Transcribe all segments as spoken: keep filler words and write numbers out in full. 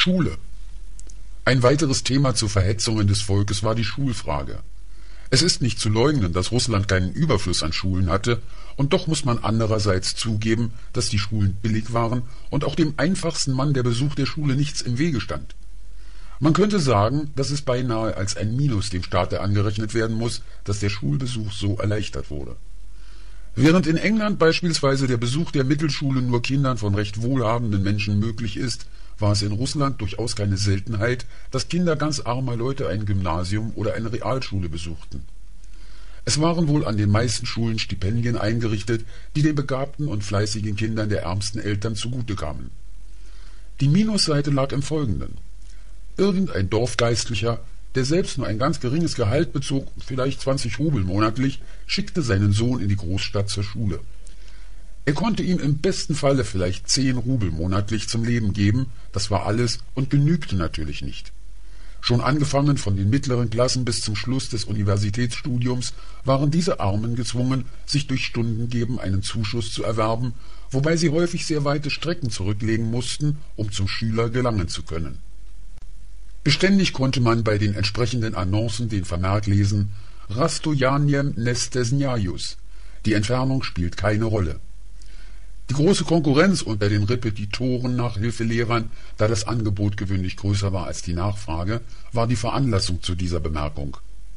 Schule. Ein weiteres Thema zur Verhetzungen des Volkes war die Schulfrage. Es ist nicht zu leugnen, dass Russland keinen Überfluss an Schulen hatte, und doch muss man andererseits zugeben, dass die Schulen billig waren und auch dem einfachsten Mann der Besuch der Schule nichts im Wege stand. Man könnte sagen, dass es beinahe als ein Minus dem Staate angerechnet werden muss, dass der Schulbesuch so erleichtert wurde. Während in England beispielsweise der Besuch der Mittelschule nur Kindern von recht wohlhabenden Menschen möglich ist, war es in Russland durchaus keine Seltenheit, dass Kinder ganz armer Leute ein Gymnasium oder eine Realschule besuchten. Es waren wohl an den meisten Schulen Stipendien eingerichtet, die den begabten und fleißigen Kindern der ärmsten Eltern zugute kamen. Die Minusseite lag im Folgenden: Irgendein Dorfgeistlicher, der selbst nur ein ganz geringes Gehalt bezog, vielleicht zwanzig Rubel monatlich, schickte seinen Sohn in die Großstadt zur Schule. Er konnte ihm im besten Falle vielleicht zehn Rubel monatlich zum Leben geben, das war alles und genügte natürlich nicht. Schon angefangen von den mittleren Klassen bis zum Schluss des Universitätsstudiums waren diese Armen gezwungen, sich durch Stundengeben einen Zuschuss zu erwerben, wobei sie häufig sehr weite Strecken zurücklegen mussten, um zum Schüler gelangen zu können. Beständig konnte man bei den entsprechenden Annoncen den Vermerk lesen: Rastojaniem nestesnjajus. Die Entfernung spielt keine Rolle. Die große Konkurrenz unter den Repetitoren nach Hilfelehrern, da das Angebot gewöhnlich größer war als die Nachfrage, war die Veranlassung zu dieser Bemerkung.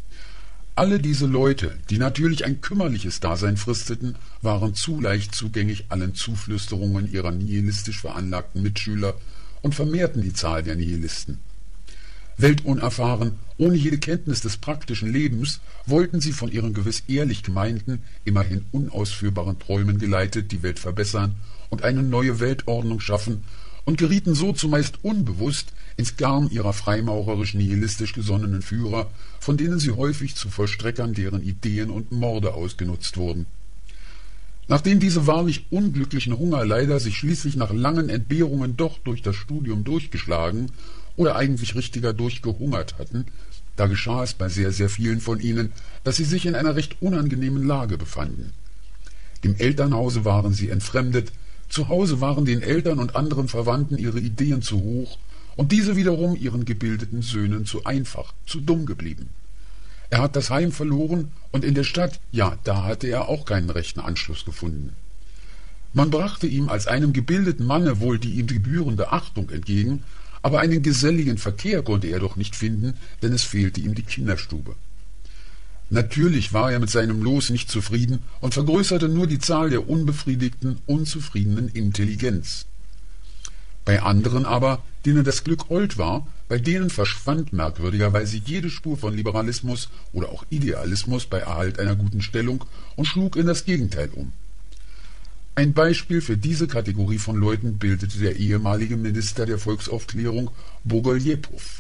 Alle diese Leute, die natürlich ein kümmerliches Dasein fristeten, waren zu leicht zugänglich allen Zuflüsterungen ihrer nihilistisch veranlagten Mitschüler und vermehrten die Zahl der Nihilisten. Weltunerfahren, ohne jede Kenntnis des praktischen Lebens, wollten sie von ihren gewiss ehrlich gemeinten, immerhin unausführbaren Träumen geleitet die Welt verbessern und eine neue Weltordnung schaffen und gerieten so zumeist unbewusst ins Garn ihrer freimaurerisch-nihilistisch gesonnenen Führer, von denen sie häufig zu Vollstreckern deren Ideen und Morde ausgenutzt wurden. Nachdem diese wahrlich unglücklichen Hungerleider sich schließlich nach langen Entbehrungen doch durch das Studium durchgeschlagen oder eigentlich richtiger durchgehungert hatten, da geschah es bei sehr, sehr vielen von ihnen, dass sie sich in einer recht unangenehmen Lage befanden. Im Elternhause waren sie entfremdet, zu Hause waren den Eltern und anderen Verwandten ihre Ideen zu hoch und diese wiederum ihren gebildeten Söhnen zu einfach, zu dumm geblieben. Er hat das Heim verloren und in der Stadt, ja, da hatte er auch keinen rechten Anschluss gefunden. Man brachte ihm als einem gebildeten Manne wohl die ihm gebührende Achtung entgegen, aber einen geselligen Verkehr konnte er doch nicht finden, denn es fehlte ihm die Kinderstube. Natürlich war er mit seinem Los nicht zufrieden und vergrößerte nur die Zahl der unbefriedigten, unzufriedenen Intelligenz. Bei anderen aber, denen das Glück hold war, bei denen verschwand merkwürdigerweise jede Spur von Liberalismus oder auch Idealismus bei Erhalt einer guten Stellung und schlug in das Gegenteil um. Ein Beispiel für diese Kategorie von Leuten bildete der ehemalige Minister der Volksaufklärung Bogoljepow.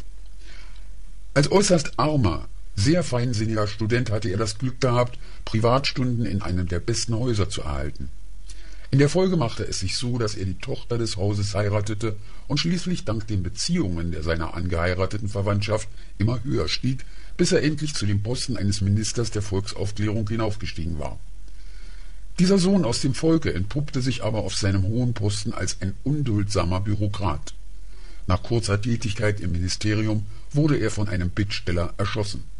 Als äußerst armer, sehr feinsinniger Student hatte er das Glück gehabt, Privatstunden in einem der besten Häuser zu erhalten. In der Folge machte es sich so, dass er die Tochter des Hauses heiratete und schließlich dank den Beziehungen der seiner angeheirateten Verwandtschaft immer höher stieg, bis er endlich zu dem Posten eines Ministers der Volksaufklärung hinaufgestiegen war. Dieser Sohn aus dem Volke entpuppte sich aber auf seinem hohen Posten als ein unduldsamer Bürokrat. Nach kurzer Tätigkeit im Ministerium wurde er von einem Bittsteller erschossen.